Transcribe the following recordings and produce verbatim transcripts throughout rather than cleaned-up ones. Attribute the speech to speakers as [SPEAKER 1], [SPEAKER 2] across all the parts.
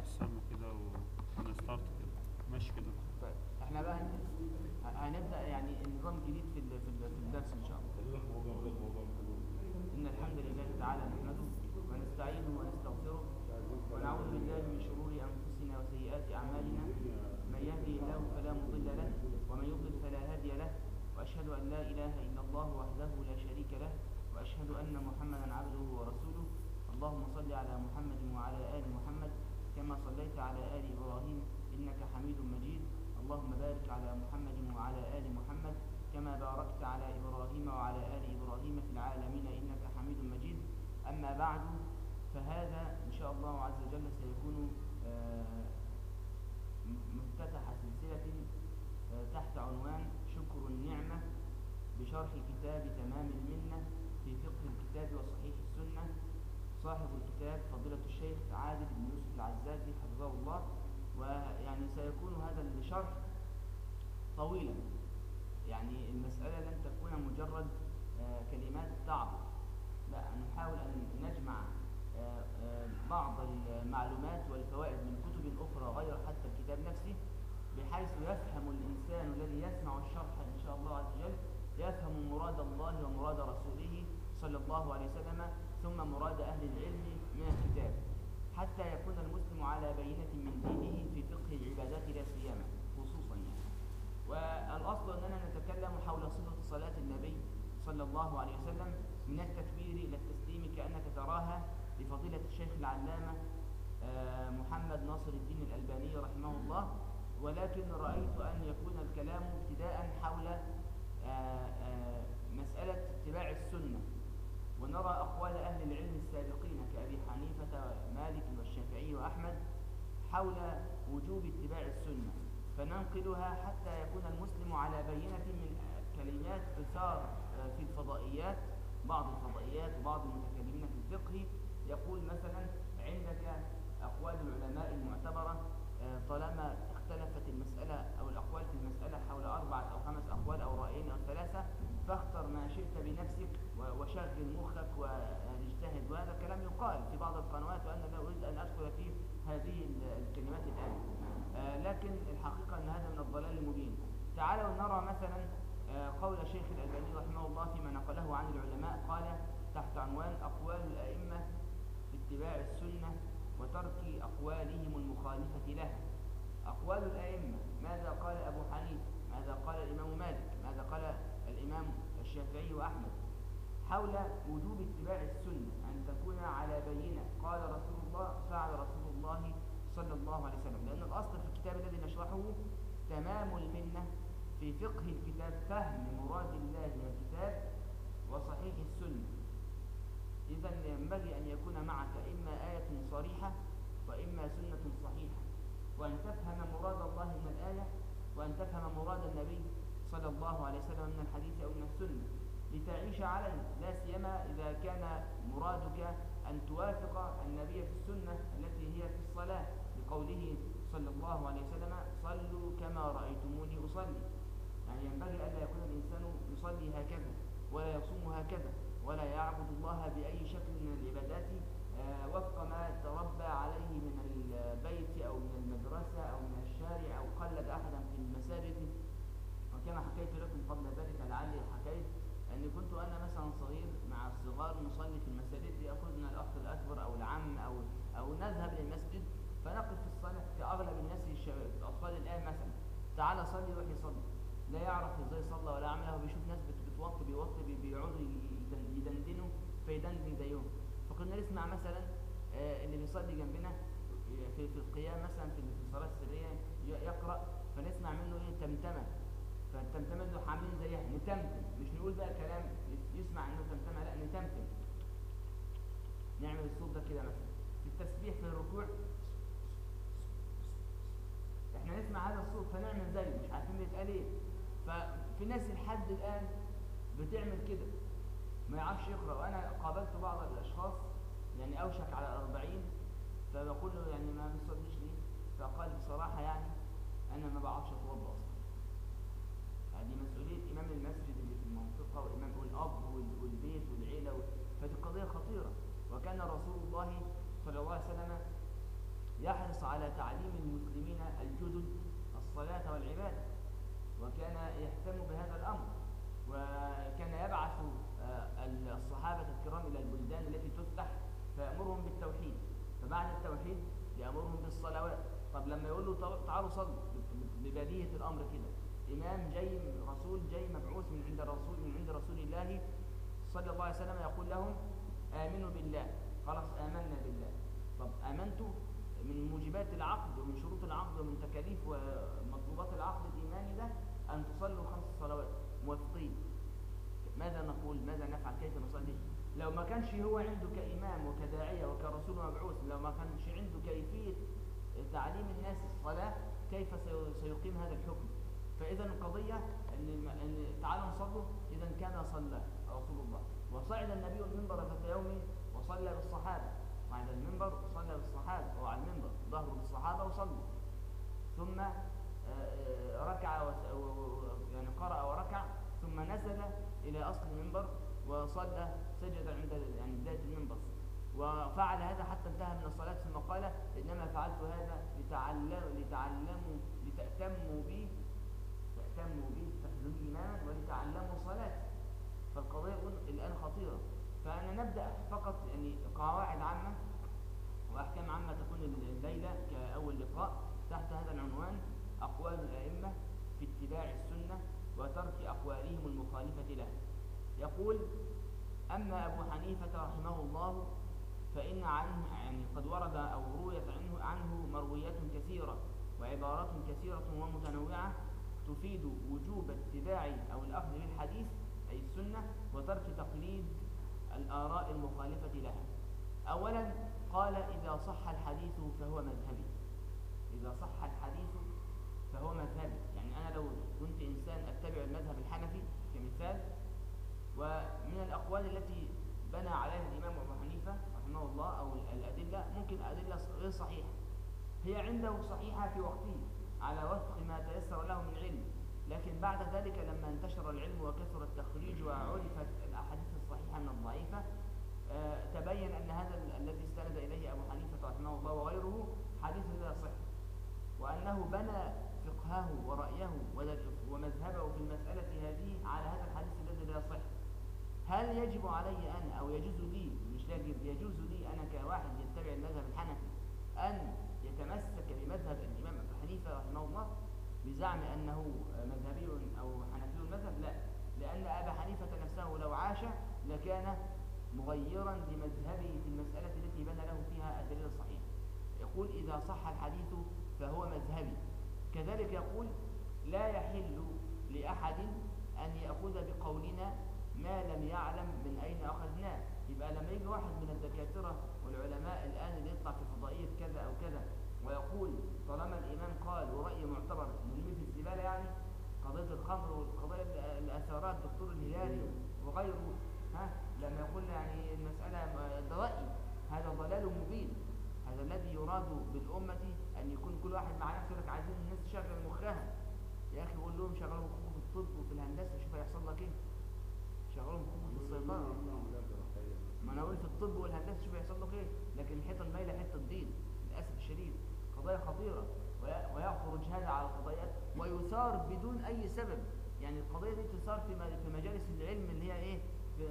[SPEAKER 1] تمام.
[SPEAKER 2] سمع كده ونستارت كده ماشي كده.
[SPEAKER 1] طيب احنا بقى هن- هنبدا يعني النظام الجديد في ال- في ال- في الدرس ان شاء الله. ان الحمد لله تعالى نحمده ونستعينه ونستغفره ونعوذ بالله من شرور انفسنا وسيئات اعمالنا. من يهدي الله فلا مضل له ومن يضلل فلا هادي له، واشهد ان لا اله الا الله وحده لا شريك له، واشهد ان محمدا عبده ورسوله. اللهم صل على محمد وعلى ال محمد كما صليت على ال ابراهيم انك حميد مجيد. اللهم بارك على محمد وعلى ال محمد كما باركت على ابراهيم وعلى ال ابراهيم في العالمين انك حميد مجيد. اما بعد، فهذا ان شاء الله عز وجل سيكون آه، مفتتح سلسله آه، تحت عنوان شكر النعمه بشرح كتاب تمام المنه في فقه الكتاب وصحيح السنه. صاحب الكتاب فضيلة الشيخ عادل بن يوسف العزازي حفظه الله. ويعني سيكون هذا الشرح طويلا، يعني المسألة لن تكون مجرد آه كلمات تعبر، لا، نحاول أن نجمع آه آه بعض المعلومات والفوائد من كتب أخرى غير حتى الكتاب نفسه، بحيث يفهم الإنسان الذي يسمع الشرح إن شاء الله عز وجل يفهم مراد الله ومراد رسوله صلى الله عليه وسلم، ثم مراد أهل العلم من الكتاب، حتى يكون المسلم على بينة من دينه في فقه العبادات لا سيما خصوصا يعني. والأصل أننا نتكلم حول صفة صلاة النبي صلى الله عليه وسلم من التكبير إلى التسليم كأنك تراها لفضيلة الشيخ العلامة محمد ناصر الدين الألباني رحمه الله. ولكن رأيت أن يكون الكلام ابتداء حول مسألة اتباع السنة، ونرى أقوال أهل العلم السابقين كأبي حنيفة ومالك والشافعي وأحمد حول وجوب اتباع السنة، فننقلها حتى يكون المسلم على بينة من كلمات تثار في الفضائيات، بعض الفضائيات وبعض المتكلمين في الفقه يقول مثلا عندك أقوال العلماء المعتبرة، طالما اختلفت المسألة أو الأقوال في المسألة حول أربعة أو خمس أقوال أو رأيين أو ثلاثة، فاختر ما شئت بنفسك وشغل مخك واجتهد. وهذا الكلام يقال في بعض القنوات، وأنا لا أريد أن أدخل في هذه الكلمات الآن، آه لكن الحقيقة أن هذا من الضلال المبين. تعالوا نرى مثلا آه قول شيخ الألباني رحمه الله فيما نقله عن العلماء، قال تحت عنوان أقوال الأئمة في اتباع السنة وترك أقوالهم المخالفة لها. أقوال الأئمة، ماذا قال أبو حنيفة، ماذا قال الإمام مالك، ماذا قال الإمام الشافعي وأحمد حول وجوب اتباع السنة، أن تكون على بينة قال رسول الله فعل رسول الله صلى الله عليه وسلم. لأن الأصل في الكتاب الذي نشرحه تمام المنة في فقه الكتاب، فهم مراد الله من الكتاب وصحيح السنة. إذا ينبغي أن يكون معك إما آية صريحة وإما سنة صحيحة، وأن تفهم مراد الله من الآية وأن تفهم مراد النبي صلى الله عليه وسلم من الحديث أو من السنة لتعيش عليه، لا سيما إذا كان مرادك أن توافق النبي في السنة التي هي في الصلاة، لقوله صلى الله عليه وسلم صلوا كما رأيتموني أصلي. يعني ينبغي ألا يكون الإنسان يصلي هكذا ولا يصوم هكذا ولا يعبد الله بأي شكل من العبادات وفق ما تربى عليه من البيت أو من المدرسة أو من الشارع أو قلد أحدا في المساجد. وكما حكيت لكم قبل ذلك لعلي حكيت أني كنت أنا مثلا صغير مع الصغار نصلي في المساجد، يأخذنا الأخ الأكبر أو العم أو أو نذهب للمسجد فنقف في الصلاة كأغلب الناس الشباب الأطفال الآن مثلا، تعالى صلي روح يصلي، لا يعرف ازاي صلى ولا عمله، وبيشوف ناس بتوطي بيوطي بيقعدوا يدندنوا فيدندن زيهم. فكنا نسمع مثلا اللي بيصلي جنبنا في في القيام مثلا في الصلاة السرية يقرأ، فنسمع منه ايه تمتمة، فالتمتمة له عاملين زيها نتمتم، مش نقول بقى كلام يسمع انه تمتمة، لا نتمتم، نعمل الصوت ده كده مثلا في التسبيح في الركوع، احنا نسمع هذا الصوت فنعمل زيه مش عارفين بيتقال ايه. ففي ناس لحد الان بتعمل كده ما يعرفش يقرأ. وانا قابلت بعض الاشخاص يعني اوشك على الاربعين، فبقول له يعني ما بتصليش ليه؟ فقال بصراحة يعني انا ما بعرفش اتوضا اصلا. هذه مسؤولية امام المسجد اللي في المنطقة وامام الاب والبيت والعيلة، فدي قضية خطيرة. وكان رسول الله صلى الله عليه وسلم يحرص يحرص على تعليم المسلمين الجدد الصلاة والعبادة، وكان يهتم بهذا الأمر، وكان يبعث الصحابة الكرام إلى البلدان التي تفتح فيأمرهم بالتوحيد، فبعد التوحيد يأمرهم بالصلوات. طب لما يقول له تعالوا صلوا، ببديهة الأمر كده، إمام جاي رسول جاي مبعوث من عند رسول من عند رسول الله صلى الله عليه وسلم يقول لهم آمنوا بالله، خلاص آمنا بالله. طب آمنتوا من موجبات العقد ومن شروط العقد ومن تكاليف ومطلوبات العقد الإيماني ده أن تصلوا خمس صلوات، موافقين. ماذا نقول؟ ماذا نفعل؟ كيف نصلي؟ لو ما كانش هو عنده كإمام وكداعية وكرسول مبعوث، لو ما كانش عنده كيفية تعليم الناس الصلاة، كيف سيقيم هذا الحكم؟ فإذا القضية أن أن تعالوا نصلوا، إذا كان صلى رسول الله، وصعد النبي المنبر ذات يوم وصلى بالصحابة، صعد المنبر وصلى بالصحابة، هو على المنبر ظهروا بالصحابة وصلوا، ثم ركع يعني قرأ وركع، ثم نزل إلى أصل المنبر وصلى سجد عند يعني بداية المنبر، وفعل هذا حتى انتهى من الصلاة، ثم قال إنما فعلت هذا لتعلموا لتعلموا لتأتموا بي تأتموا بي تحذروا إيمانا ولتعلموا صلاة. فالقضية الآن خطيرة، فأنا نبدأ فقط يعني قواعد عامة وأحكام عامة تكون الليلة كأول لقاء تحت هذا العنوان: أقوال الأئمة في اتباع السنة وترك أقوالهم المخالفة لها. يقول: أما أبو حنيفة رحمه الله فإن عنه يعني قد ورد أو رويت عنه, عنه مرويات كثيرة وعبارات كثيرة ومتنوعة تفيد وجوب اتباع أو الأخذ بالحديث أي السنة وترك تقليد الآراء المخالفة لها. أولا قال: إذا صح الحديث فهو مذهبي. إذا صح الحديث فهو مذهبي، يعني أنا لو كنت إنسان أتبع المذهب الحنفي كمثال، ومن الأقوال التي بنى عليها الإمام أبو حنيفة رحمه الله أو الأدلة ممكن أدلة غير صحيحة، هي عنده صحيحة في وقته على وفق ما تيسر له من علم، لكن بعد ذلك لما انتشر العلم وكثر التخريج وعرفت الأحاديث الصحيحة من الضعيفة، آه تبين أن هذا الذي استند إليه أبو حنيفة رحمه الله وغيره حديث لا يصح، وأنه بنى فقهه ورأيه ومذهبه في المسألة هذه على هذا الحديث الذي لا يصح. هل يجب علي أنا أو يجوز لي، مش يجب، يجوز لي أنا كواحد يتبع المذهب الحنفي أن يتمسك بمذهب الإمام أبو حنيفة رحمه الله بزعم أنه مذهبي أو حنفي المذهب؟ لا، لأن أبا حنيفة نفسه لو عاش لكان مغيرا لمذهبه في المسألة التي بنى له فيها الدليل الصحيح. يقول: إذا صح الحديث فهو مذهبي. كذلك يقول: لا يحل لأحد أن يأخذ بقولنا ما لم يعلم من أين أخذناه. يبقى لما يجي واحد من الدكاترة والعلماء الآن اللي يطلع في فضائية كذا أو كذا ويقول طالما الإمام قال ورأي معتبر نرميه في الزبالة، يعني قضية الخمر والقضايا الأثارات الدكتور الهلالي وغيره، ها لما يقول يعني المسألة ده رأي، هذا ضلال مبين. هذا الذي يراد بالأمة أن يكون كل واحد مع نفسه، لك عايزين الناس تشغل مخها. يا أخي قول لهم شغلوا مخكم في الطب وفي الهندسة، شوف هيحصل لك إيه. شغلوا مخكم في السيطرة، ما أنا أقول في الطب والهندسة شوف هيحصل لك إيه. لكن الحيطة المايلة حيطة الدين للأسف الشديد، قضايا خطيرة، ويخرج هذا على القضايات ويثار بدون أي سبب. يعني القضية دي تثار في مجالس العلم اللي هي إيه، في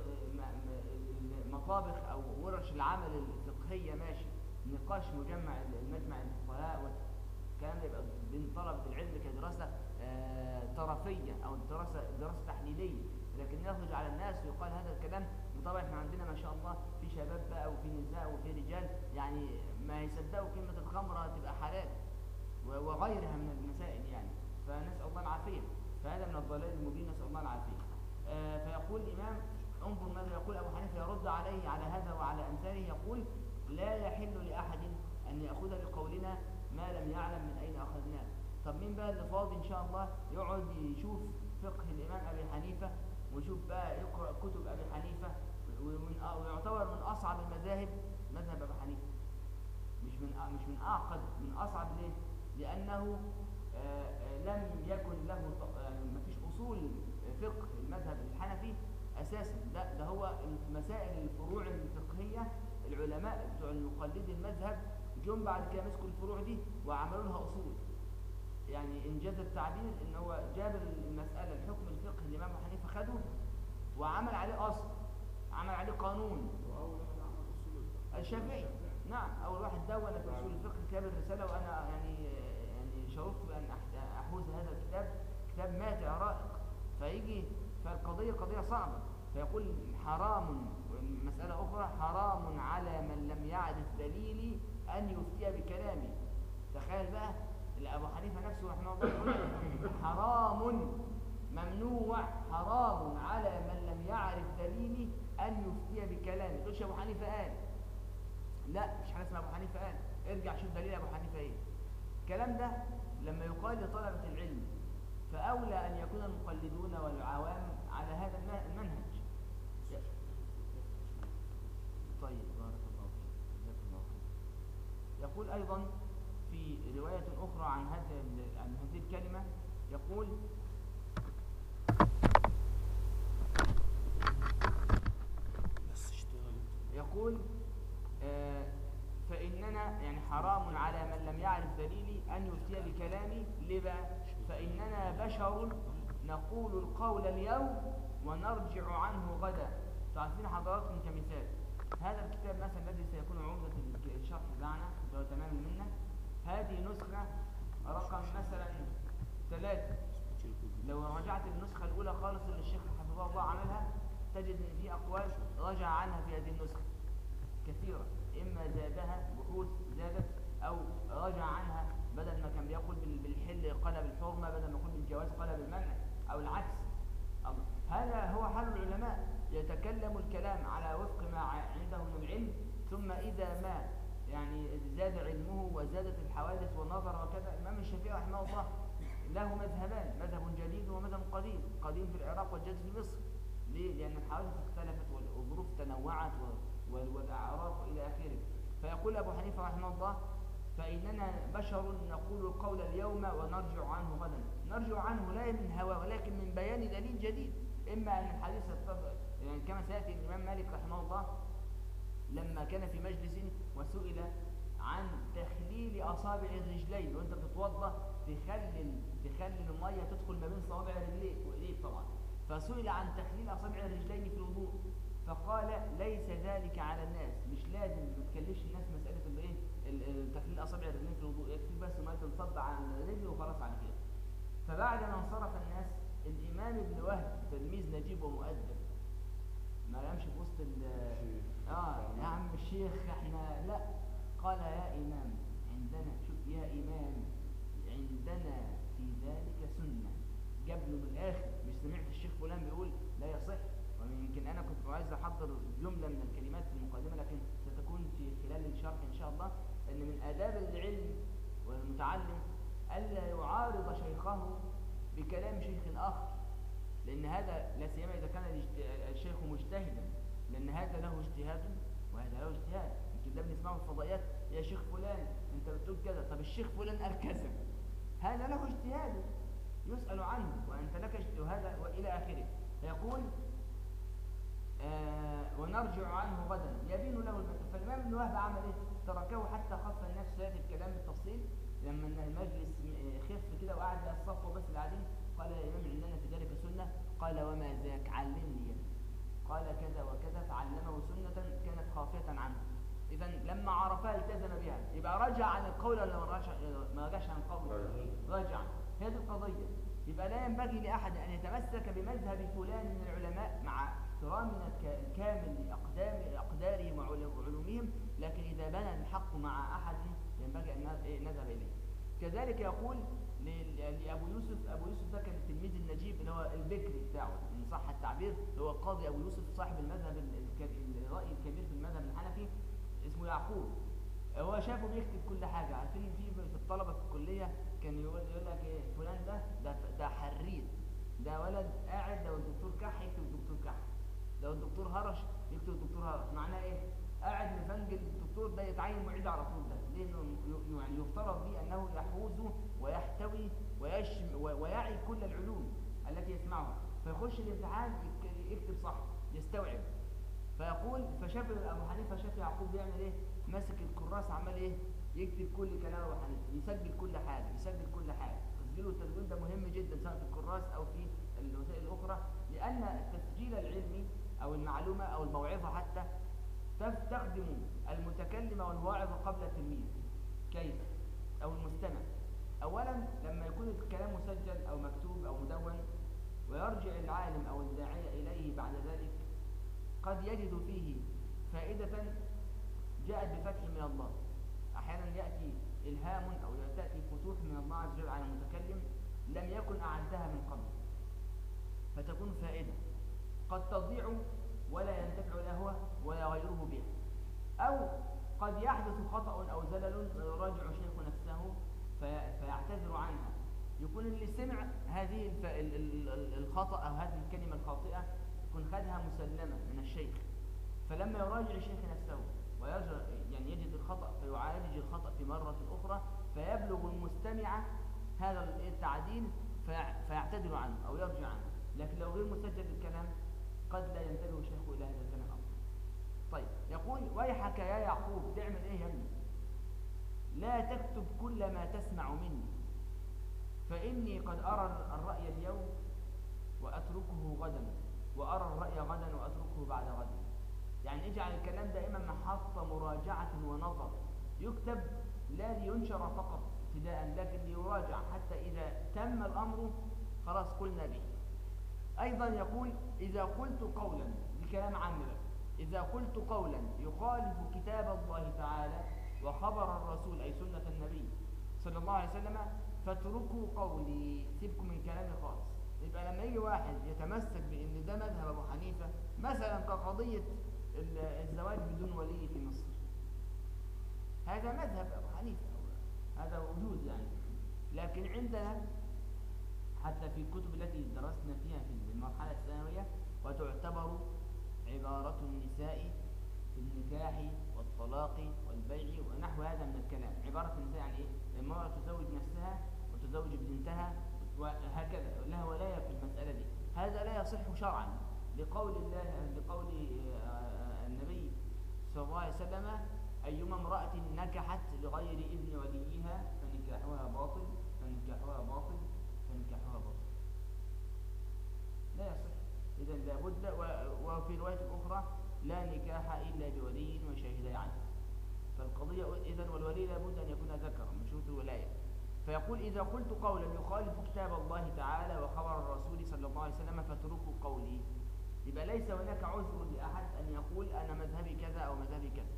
[SPEAKER 1] مطابخ أو ورش العمل الفقهية، ماشي، نقاش مجمع المجمع الفقهاء والكلام ده يبقى بين طلبة العلم كدراسة آه طرفية أو دراسة دراسة تحليلية، لكن يخرج على الناس ويقال هذا الكلام. وطبعا احنا عندنا ما شاء الله في شباب بقى وفي نساء وفي رجال يعني ما يصدقوا كلمة الخمرة تبقى حلال وغيرها من المسائل، يعني فنسأل الله العافية. فهذا من الضلال المبين، نسأل الله العافية. آه فيقول الإمام، انظر ماذا يقول أبو حنيفة يرد عليه على هذا وعلى أمثاله. يقول: لا يحل لأحد أن يأخذ بقولنا ما لم يعلم من أين أخذناه. طب مين بقى اللي فاضي إن شاء الله يقعد يشوف فقه الإمام أبي حنيفة ويشوف بقى يقرأ كتب أبي حنيفة، ويعتبر من أصعب المذاهب مذهب أبي حنيفة، مش من مش من أعقد، من أصعب. ليه؟ لأنه آآ آآ لم يكن له يعني ما فيش أصول فقه المذهب الحنفي أساسا، لا ده هو مسائل الفروع الفقهية العلماء بتوع المقلدي المذهب جم بعد كده مسكوا الفروع دي وعملوا لها اصول. يعني انجاز التعبير ان هو جاب المساله الحكم الفقهي اللي الامام ابو حنيفه خده وعمل عليه اصل، عمل عليه قانون.
[SPEAKER 3] واول واحد عمل اصول الفقه
[SPEAKER 1] الشافعي، نعم، اول واحد دون في اصول الفقه كتاب الرساله، وانا يعني يعني شرفت بان أح- احوز هذا الكتاب، كتاب ماتع رائق. فيجي فالقضيه قضيه صعبه، فيقول حرام، مساله اخرى، حرام على من لم يعرف دليلي ان يفتي بكلامي. تخيل بقى ابو حنيفه نفسه رحمه الله يقول حرام، ممنوع، حرام على من لم يعرف دليلي ان يفتي بكلامي. ما تقولش ابو حنيفه قال، لا، مش حاجه اسمها ابو حنيفه قال، ارجع شوف دليل ابو حنيفه ايه. الكلام ده لما يقال لطلبه العلم فاولى ان يكون المقلدون والعوام على هذا المنهج. طيب، بارك الله فيك، جزاك الله خير. يقول ايضا في روايه اخرى عن هذه عن هذه الكلمه، يقول
[SPEAKER 2] بس اشتغل.
[SPEAKER 1] يقول آه فإننا يعني حرام على من لم يعرف دليلي أن يفتي بكلامي. ليه بقى؟ فإننا بشر نقول القول اليوم ونرجع عنه غدا. تعرفين حضراتكم كمثال هذا الكتاب مثلا الذي سيكون عمدة الشرح بتاعنا اللي هو تمام المنة، هذه نسخة رقم مثلا ثلاثة. لو رجعت النسخة الأولى خالص اللي الشيخ حفظه الله عملها تجد ان في اقوال رجع عنها في هذه النسخه كثيره، اما زادها بحوث زادت، او رجع عنها بدل ما كان بيقول بالحل قال بالحرمه، بدل ما يقول بالجواز قال بالمنع، او العكس. هذا هو حال العلماء، يتكلم الكلام على وفق ما عنده من العلم، ثم اذا ما يعني زاد علمه وزادت الحوادث والنظر وكذا. الامام الشافعي رحمه الله له مذهبان، مذهب جديد ومذهب قديم، قديم في العراق والجديد في مصر. ليه؟ لأن الحوادث اختلفت والظروف تنوعت والأعراف وإلى آخره. فيقول أبو حنيفة رحمه الله فإننا بشر نقول القول اليوم ونرجع عنه غدا. نرجع عنه لا من هوى ولكن من بيان دليل جديد، إما أن الحديث يعني كما سيأتي الإمام مالك رحمه الله لما كان في مجلس وسئل عن تخليل أصابع الرجلين، وأنت بتتوضأ تخلل تخلل المية تدخل ما بين صوابع رجليك وإيديك طبعا، فسئل عن تخليل أصابع الرجلين في الوضوء فقال ليس ذلك على الناس، مش لازم ما تكلفش الناس مسألة الايه تخليل أصابع الرجلين في الوضوء، يكفي بس ما تنصب عن الرجل وخلاص على كده. فبعد ما انصرف الناس الإمام ابن وهب تلميذ نجيب ومؤدب ما يمشي في وسط ال اه يا عم الشيخ احنا لا، قال يا إمام عندنا، شوف يا إمام عندنا في ذلك سنة. جاب له من الآخر، مش سمعت الشيخ فلان بيقول لا يصح. ويمكن أنا كنت عايز أحضر جملة من الكلمات في المقدمة لكن ستكون في خلال الشرح إن شاء الله، أن من آداب العلم والمتعلم ألا يعارض شيخه بكلام شيخ آخر، لأن هذا لا سيما إذا كان الشيخ مجتهدا، لأن هذا له اجتهاد وهذا له اجتهاد. يمكن ده بنسمعه في الفضائيات، يا شيخ فلان أنت بتقول كذا، طب الشيخ فلان قال كذا، هذا له اجتهاد يسأل عنه وأنت لك اجتهاد وإلى آخره. فيقول آه ونرجع عنه غدا يبين له المثل. فالإمام ابن وهب عمل إيه؟ تركه حتى خف الناس، سيأتي الكلام بالتفصيل لما المجلس خف كده وقعد الصف بس اللي قاعدين، قال يا إمام عندنا في ذلك سنة، قال وما ذاك، علمني يا ابني. قال كذا وكذا، فعلمه سنة كانت خافية عنه. إذا لما عرفها التزم بها، يبقى رجع عن القول ولا ما رجع؟ ما رجعش عن القول، رجع. هذه القضية. يبقى لا ينبغي لأحد أن يتمسك بمذهب فلان من العلماء مع احترامنا الكامل لأقدام أقدارهم وعلومهم، لكن إذا بنى الحق مع أحد ينبغي أن نذهب إليه. كذلك يقول لأبو يوسف، أبو يوسف ده كان التلميذ النجيب اللي هو البكري بتاعه إن صح التعبير، هو القاضي أبو يوسف صاحب المذهب الرأي الكبير في المذهب الحنفي، اسمه يعقوب. هو شافه بيكتب كل حاجة. عارفين في في الطلبة في الكلية كان يقول يقول لك ايه فلان ده ده ده حريت، ده ولد قاعد لو الدكتور كح يكتب الدكتور كح، لو الدكتور هرش يكتب الدكتور هرش. معناه ايه؟ قاعد مفنجل الدكتور ده يتعين معيد على طول، ده لانه يعني يفترض به انه يحوز ويحتوي ويشم ويعي كل العلوم التي يسمعها، فيخش الامتحان يكتب صح يستوعب. فيقول فشاف ابو حنيفه شاف يعقوب بيعمل ايه؟ ماسك الكراس عمال ايه؟ يكتب كل كلام أبو حنيفة، يسجل كل حاجة، يسجل كل حاجة. تسجيله والتدوين ده مهم جدا سواء في الكراس أو في الوسائل الأخرى، لأن التسجيل العلمي أو المعلومة أو الموعظة حتى تخدم المتكلم والواعظ قبل التلميذ. كيف؟ أو المستمع. أولا لما يكون الكلام مسجل أو مكتوب أو مدون، ويرجع العالم أو الداعية إليه بعد ذلك، قد يجد فيه فائدة جاءت بفتح من الله. أحيانا يأتي إلهام أو تأتي فتوح من الله عز وجل على المتكلم لم يكن أعدها من قبل، فتكون فائدة قد تضيع ولا ينتفع لا هو ولا غيره بها. أو قد يحدث خطأ أو زلل ويراجع شيخ نفسه فيعتذر عنها. يكون اللي سمع هذه الف... الخطأ أو هذه الكلمة الخاطئة يكون خدها مسلمة من الشيخ، فلما يراجع الشيخ نفسه ويرجع يعني يجد الخطأ فيعالج الخطأ في مرة أخرى، فيبلغ المستمع هذا التعديل في... فيعتذر عنه أو يرجع عنه. لكن لو غير مسجل الكلام قد لا ينتبه الشيخ إلى هذا الكلام أصلا. طيب يقول ويحك يا يعقوب، تعمل إيه يا ابني؟ لا تكتب كل ما تسمع مني، فإني قد أرى الرأي اليوم وأتركه غدا، وأرى الرأي غدا وأتركه بعد غد. يعني اجعل الكلام دائما محط مراجعة ونظر، يكتب لا لينشر فقط ابتداء، لكن ليراجع حتى إذا تم الأمر خلاص قلنا به. أيضا يقول إذا قلت قولا، بكلام عام بقى، إذا قلت قولا يخالف كتاب الله تعالى وخبر الرسول أي سنة النبي صلى الله عليه وسلم فاتركوا قولي، سيبكم من كلامي خالص. يبقى لما يجي واحد يتمسك بأن ده مذهب أبو حنيفة، مثلا كقضية الزواج بدون ولي في مصر، هذا مذهب أبو حنيفة، هذا وجود يعني. لكن عندنا حتى في الكتب التي درسنا فيها في المرحلة الثانوية وتعتبر عبارة النساء في النكاح والطلاق والبيع ونحو هذا من الكلام. عبارة النساء يعني إيه؟ المرأة تزوج نفسها وتزوج بنتها وهكذا، لها ولاية في المسألة دي. هذا لا يصح شرعا لقول الله، لقول النبي صلى الله عليه وسلم أيما امرأة نكحت لغير إذن وليها فنكاحها باطل فنكاحها باطل فنكاحها باطل، لا يصح. إذا لابد، وفي رواية أخرى لا نكاح إلا بولي وشاهدي عنه. فالقضية إذن والولي لابد أن يكون ذكرا من شروط الولاية. فيقول إذا قلت قولا يخالف كتاب الله تعالى وخبر الرسول صلى الله عليه وسلم فاتركوا قولي. يبقى ليس هناك عذر لأحد أن يقول أنا مذهبي كذا أو مذهبي كذا.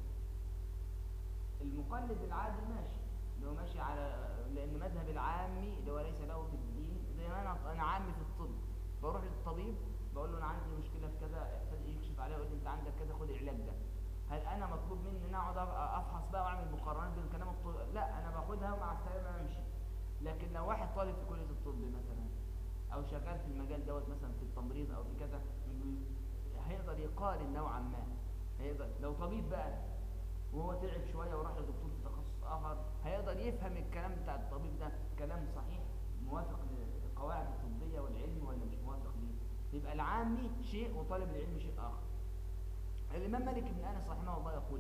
[SPEAKER 1] المقلد العادي ماشي، لو ماشي على، لأن مذهب العامي اللي هو ليس له في الدين، زي ما أنا أنا عامي في الطب، بروح للطبيب بقول له أنا عندي مشكلة في كذا، يكشف عليها ويقول لي أنت عندك كذا خد العلاج ده. هل أنا مطلوب مني إن أقعد أفحص بقى وأعمل مقارنات بين كلام الطب؟ لا، أنا باخدها ومع السلامة أمشي. لكن لو واحد طالب في كلية الطب مثلا أو شغال في المجال دوت مثلا في التمريض أو في كذا، هيقدر يقارن نوعا ما. هيقدر لو طبيب بقى وهو تعب شوية وراح لدكتور في تخصص آخر، هيقدر يفهم الكلام بتاع الطبيب ده كلام صحيح موافق للقواعد الطبية والعلم ولا مش موافق ليه. يبقى العامي شيء وطالب العلم شيء آخر. الإمام مالك بن أنس رحمه الله يقول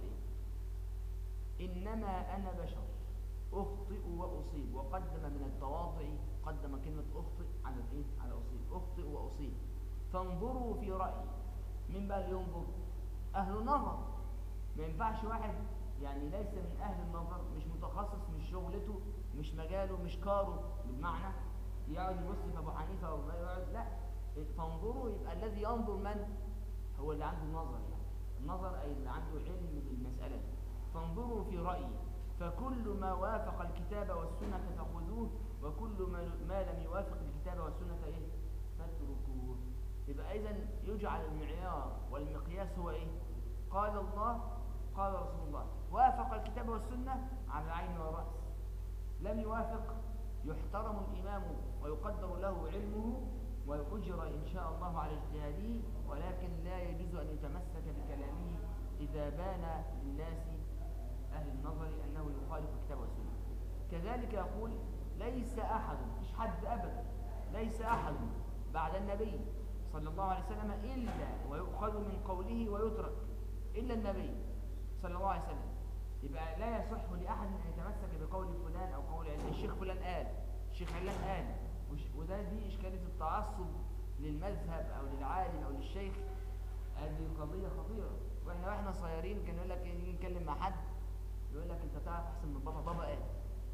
[SPEAKER 1] إيه؟ إنما أنا بشر أخطئ وأصيب، وقدم من التواضع قدم كلمة أخطئ على الإيه؟ على أصيب. أخطئ وأصيب، فانظروا في رأيي. من بقى اللي ينظر؟ أهل النظر. ما ينفعش واحد يعني ليس من أهل النظر، مش متخصص، مش شغلته، مش مجاله، مش كاره بالمعنى، يقعد يبص في أبو حنيفة أو ما يقعد، لا. فانظروا، يبقى الذي ينظر من؟ هو اللي عنده النظر، يعني النظر أي اللي عنده علم بالمسألة دي. فانظروا في رأيي، فكل ما وافق الكتاب والسنة فخذوه، وكل ما لم يوافق الكتاب والسنة إيه؟ فاتركوه. يبقى إذن يجعل المعيار والمقياس هو إيه؟ قال الله قال رسول الله. وافق الكتاب والسنة على العين والرأس، لم يوافق يحترم الإمام ويقدر له علمه ويؤجر إن شاء الله على اجتهاده، ولكن لا يجوز أن يتمسك بكلامه إذا بان للناس أهل النظر أنه يخالف الكتاب والسنة. كذلك يقول ليس أحد، مش حد أبدا، ليس أحد بعد النبي صلى الله عليه وسلم إلا ويؤخذ من قوله ويترك، إلا النبي صلى الله عليه وسلم. يبقى لا يصح لأحد أن يتمسك بقول فلان أو قول علان. الشيخ فلان قال، الشيخ علان قال، وش- وده دي إشكالية التعصب للمذهب أو للعالم أو للشيخ. هذه قضية خطيرة. وإحنا وإحنا صغيرين كان يقول لك إيه، نيجي نتكلم مع حد يقول لك أنت تعرف أحسن من بابا. بابا قال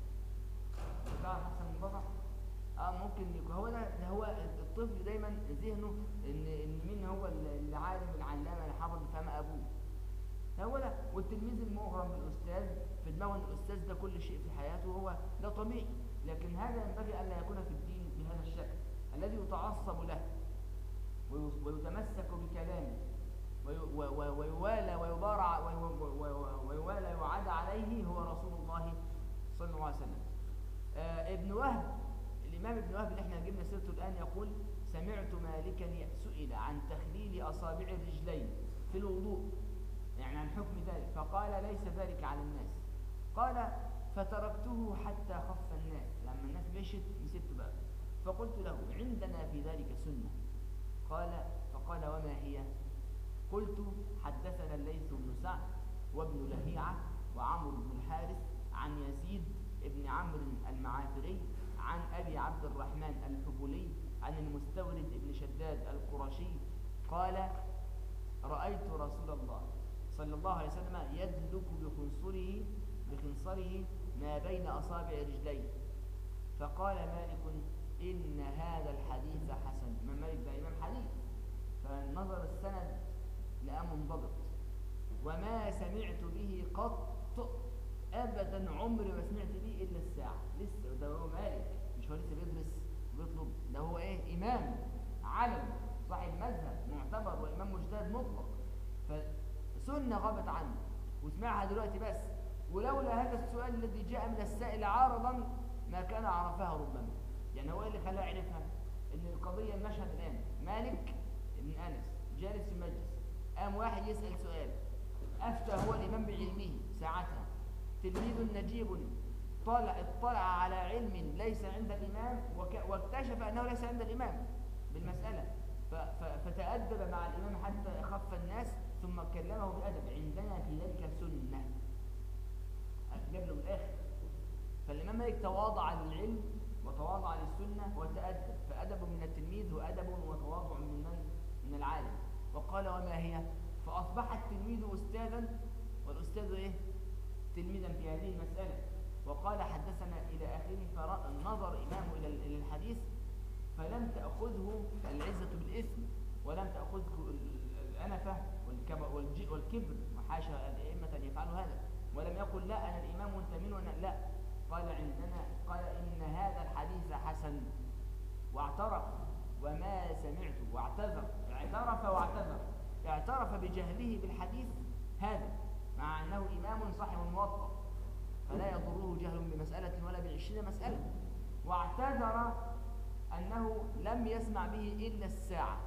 [SPEAKER 1] أنت تعرف أحسن من بابا. اه ممكن يكون هو ده, ده هو الطفل دايما ذهنه ان ان مين هو العالم العلامه اللي حافظ فهم ابوه. هو ده. والتلميذ المغرم بالاستاذ في دماغه ان الاستاذ ده كل شيء في حياته، هو ده طبيعي. لكن هذا ينبغي الا يكون في الدين بهذا الشكل الذي يتعصب له وي- ويتمسك بكلامه وي- و- و- ويوالى ويبارع وي- و- و- ويوالى ويعاد عليه هو رسول الله صلى الله عليه وسلم. آه ابن وهب، الإمام ابن وهب اللي احنا جبنا سيرته الآن يقول: سمعت مالكا سئل عن تخليل أصابع الرجلين في الوضوء، يعني عن حكم ذلك، فقال: ليس ذلك على الناس. قال: فتركته حتى خف الناس، لما الناس مشت مسكته بقى. فقلت له: عندنا في ذلك سنة. قال فقال: وما هي؟ قلت: حدثنا الليث بن سعد وابن لهيعة وعمرو بن الحارث عن يزيد ابن عمرو المعافري عن أبي عبد الرحمن الحبولي عن المستورد ابن شداد القرشي قال: رأيت رسول الله صلى الله عليه وسلم يدلك بخنصره بخنصره ما بين أصابع رجليه. فقال مالك: إن هذا الحديث حسن. إمام مالك ده إمام حديث، فنظر السند لقى منضبط. وما سمعت به قط ابدا، عمري ما سمعت بيه الا الساعه. لسه ده هو مالك، مش هو لسه بيدرس وبيطلب، ده هو ايه، امام علم صاحب مذهب معتبر وامام مجتهد مطلق. فسنه غابت عنه وسمعها دلوقتي بس، ولولا هذا السؤال الذي جاء من السائل عارضا ما كان عرفها ربما. يعني هو إيه اللي خلاه يعرفها؟ ان القضيه المشهد الان مالك بن انس جالس في مجلس، قام واحد يسال سؤال، افتى هو الامام بعلمه ساعتها. تلميذ نجيب طلع اطلع على علم ليس عند الإمام وك واكتشف أنه ليس عند الإمام بالمسألة، ف ف فتأدب مع الإمام حتى خف الناس ثم كلمه بأدب. عندنا في ذلك سنة، جاب له من الآخر. فالإمام مالك تواضع للعلم وتواضع للسنة وتأدب، فأدب من التلميذ وأدب وتواضع من من العالم. وقال: وما هي؟ فأصبح التلميذ أستاذا والأستاذ إيه؟ تلميذا في هذه المسألة. وقال: حدثنا إلى آخره. فنظر إمامه إلى الحديث فلم تأخذه العزة بالإثم ولم تأخذه الأنفة والكبر، وحاشا الأئمة أن يفعلوا هذا. ولم يقل: لا أنا الإمام وأنت من وأنا لا. قال: عندنا، قال: إن هذا الحديث حسن. واعترف وما سمعته واعتذر. اعترف واعتذر. اعترف بجهله بالحديث هذا مع أنه إمام صاحب موطأ فلا يضره جهل بمسألة ولا بعشرين مسألة. واعتذر أنه لم يسمع به إلا الساعة.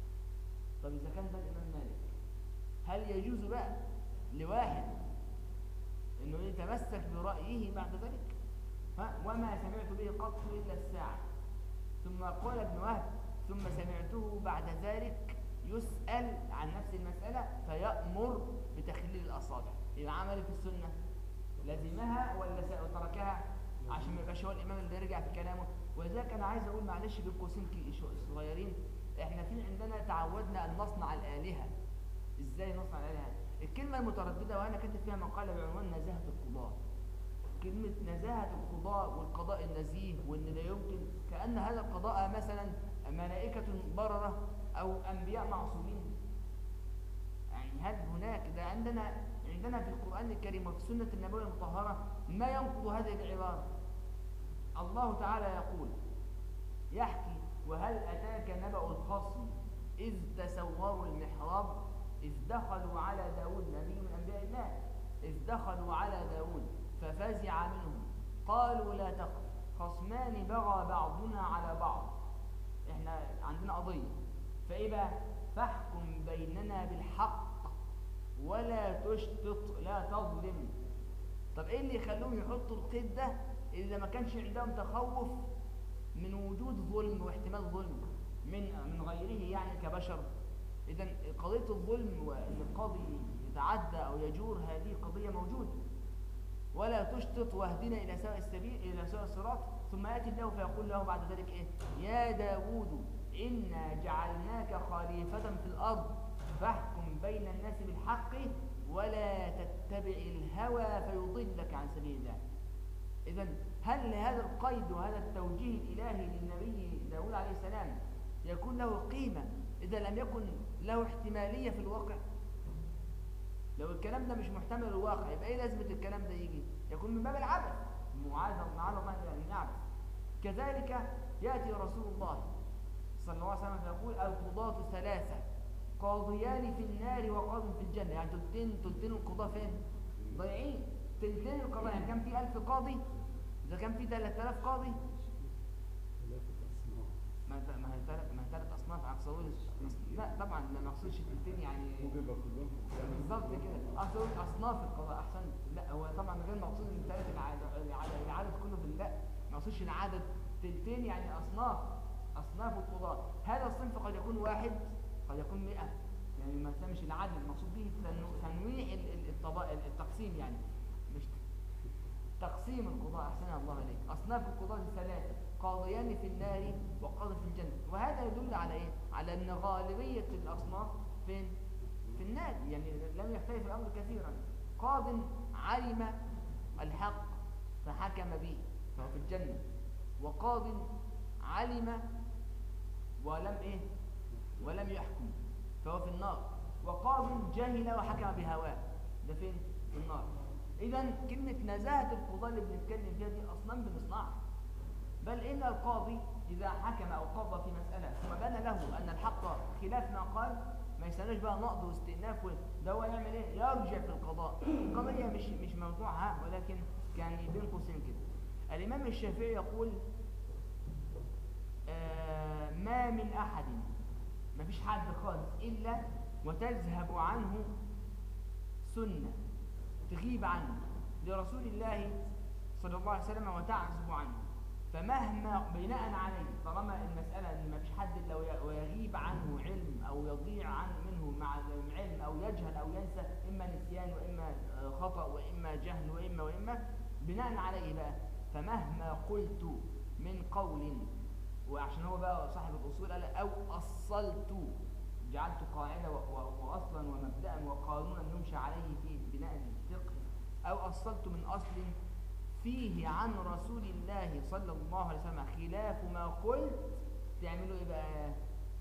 [SPEAKER 1] طب إذا كان ده الإمام مالك، هل يجوز بقى لواحد أنه يتمسك برأيه بعد ذلك؟ ها؟ وما سمعت به قط إلا الساعة. ثم قال ابن وهب: ثم سمعته بعد ذلك يسأل عن نفس المسألة فيأمر بتخليل الأصابع. يبقى عمل في السنة لازمها ولا تركها عشان ما يبقاش هو الإمام اللي يرجع في كلامه. ولذلك أنا عايز أقول معلش بين قوسين صغيرين، إحنا في عندنا تعودنا أن نصنع الآلهة. إزاي نصنع الآلهة؟ الكلمة المترددة وأنا كاتب فيها مقالة بعنوان نزاهة القضاء. كلمة نزاهة القضاء والقضاء النزيه، وإن لا يمكن كأن هذا القضاء مثلا ملائكة بررة أو أنبياء معصومين. يعني هل هناك ده عندنا عندنا في القرآن الكريم وفي السنة النبوية المطهرة ما ينقض هذه العبارة؟ الله تعالى يقول، يحكي: وهل أتاك نبأ الخصم إذ تسوروا المحراب إذ دخلوا على داود، نبي من أنبياء الله، إذ دخلوا على داود ففزع منهم قالوا لا تخف خصمان بغى بعضنا على بعض. احنا عندنا قضية، فإيه بقى؟ فاحكم بيننا بالحق ولا تشطط لا تظلم. طب ايه اللي يخلوهم يحطوا القيد ده اذا ما كانش عندهم تخوف من وجود ظلم واحتمال ظلم من من غيره يعني كبشر؟ اذا قضيه الظلم وان القاضي يتعدى او يجور هذه قضيه موجوده، ولا تشطط واهدنا إلى سواء السبيل إلى سواء الصراط. ثم يأتي الله فيقول له بعد ذلك إيه؟ يا داود إنا جعلناك خليفة في الأرض فاحكم بين الناس بالحق ولا تتبع الهوى فيضلك عن سبيل الله. إذن هل هذا القيد وهذا التوجيه الإلهي للنبي داود عليه السلام يكون له قيمة إذا لم يكن له احتمالية في الواقع؟ لو الكلام ده مش محتمل الواقع يبقى ايه لازمة الكلام ده يجي؟ يكون من باب العبث، معاذ الله من العبث. كذلك يأتي رسول الله صلى الله عليه وسلم فيقول القضاة ثلاثة قاضيان في النار وقاض في الجنة. يعني تلتين تلتين القضاة فين؟ ضايعين. تلتين القضاء يعني كان في ألف قاضي، إذا كان في ثلاثة آلاف قاضي ما ما هي ثلاث ما هي ثلاث أصناف عكسوي. لا طبعا ما مقصودش تلتين يعني بالظبط كده، أقصد أصناف القضاء أحسن. لا هو طبعا غير مقصود إن ثلاث العدد العدد كله في لا ما مقصودش العدد. تلتين يعني أصناف أصناف القضاة. هذا الصنف قد يكون واحد قد يكون مئة، يعني ما تسمش العدد المقصود به تنويع التقسيم، يعني مش تقسيم القضاء. أحسن الله عليك. أصناف القضاة الثلاثة قاضيان في النار وقاض في الجنة. وهذا يدل على إيه؟ على أن غالبية الأصناف فين؟ في النار، يعني لم يختلف الأمر كثيرا. قاض علم الحق فحكم به فهو في الجنة، وقاض علم ولم إيه؟ ولم يحكم فهو في النار، وقاض جهل وحكم بهواه ده فين؟ في النار. إذن كلمة نزاهة القضاء اللي بنتكلم فيها دي أصلا بنصنعها. بل إن القاضي إذا حكم أو قضى في مسألة ثم بان له أن الحق خلاف ما قال ما يستناش بقى نقض واستئناف، ده هو يعمل إيه؟ يرجع في القضاء. القضية مش مش موضوعها، ولكن كان بين قوسين كده. الإمام الشافعي يقول آه ما من أحد، ما فيش حد خالص إلا وتذهب عنه سنة، تغيب عنه لرسول الله صلى الله عليه وسلم وتعزب عنه. فمهما بناء عليه طالما المسألة ان ما فيش حد الا ويغيب عنه علم او يضيع عنه منه مع علم او يجهل او ينسى، اما نسيان واما خطأ واما جهل واما واما بناء عليه بقى فمهما قلت من قول، وعشان هو بقى صاحب الاصول قال او اصلت جعلت قاعدة واصلا ومبدأ وقانونا يمشى عليه في بناء الفقه، او اصلت من اصل فيه عن رسول الله صلى الله عليه وسلم خلاف ما قلت، تعملوا ايه بقى؟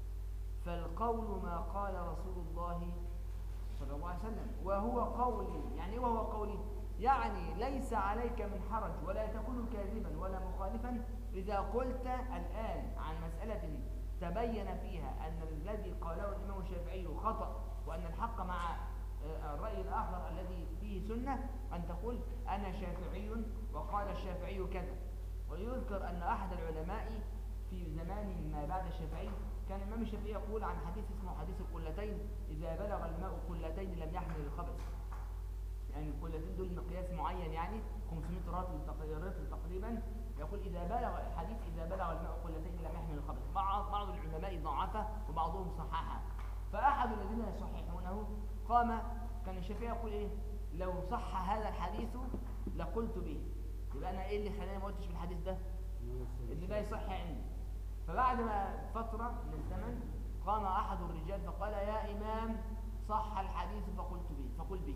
[SPEAKER 1] فالقول ما قال رسول الله صلى الله عليه وسلم وهو قولي. يعني ايه وهو قولي؟ يعني ليس عليك من حرج ولا تكون كاذبا ولا مخالفا اذا قلت الان عن مسألة تبين فيها ان الذي قاله الامام الشافعي خطأ وان الحق مع الرأي الآخر الذي فيه سنة، أن تقول أنا شافعي وقال الشافعي كذا. ويذكر أن أحد العلماء في زمان ما بعد الشافعي كان الإمام الشافعي يقول عن حديث اسمه حديث القلتين إذا بلغ الماء قلتين لم يحمل الخبث. يعني القلتين دول مقياس معين، يعني خمسمائة رطل تقريبا. يقول إذا بلغ الحديث إذا بلغ الماء قلتين لم يحمل الخبث. بعض بعض العلماء ضعفه وبعضهم صححه. فأحد الذين يصححونه قام كان الشافعي يقول ايه؟ لو صح هذا الحديث لقلت به. يبقى انا ايه اللي خلاني ما قلتش بالحديث ده؟ اللي لا يصح عندي. فبعد ما فتره من الزمن قام احد الرجال فقال يا امام صح الحديث فقلت به فقل به.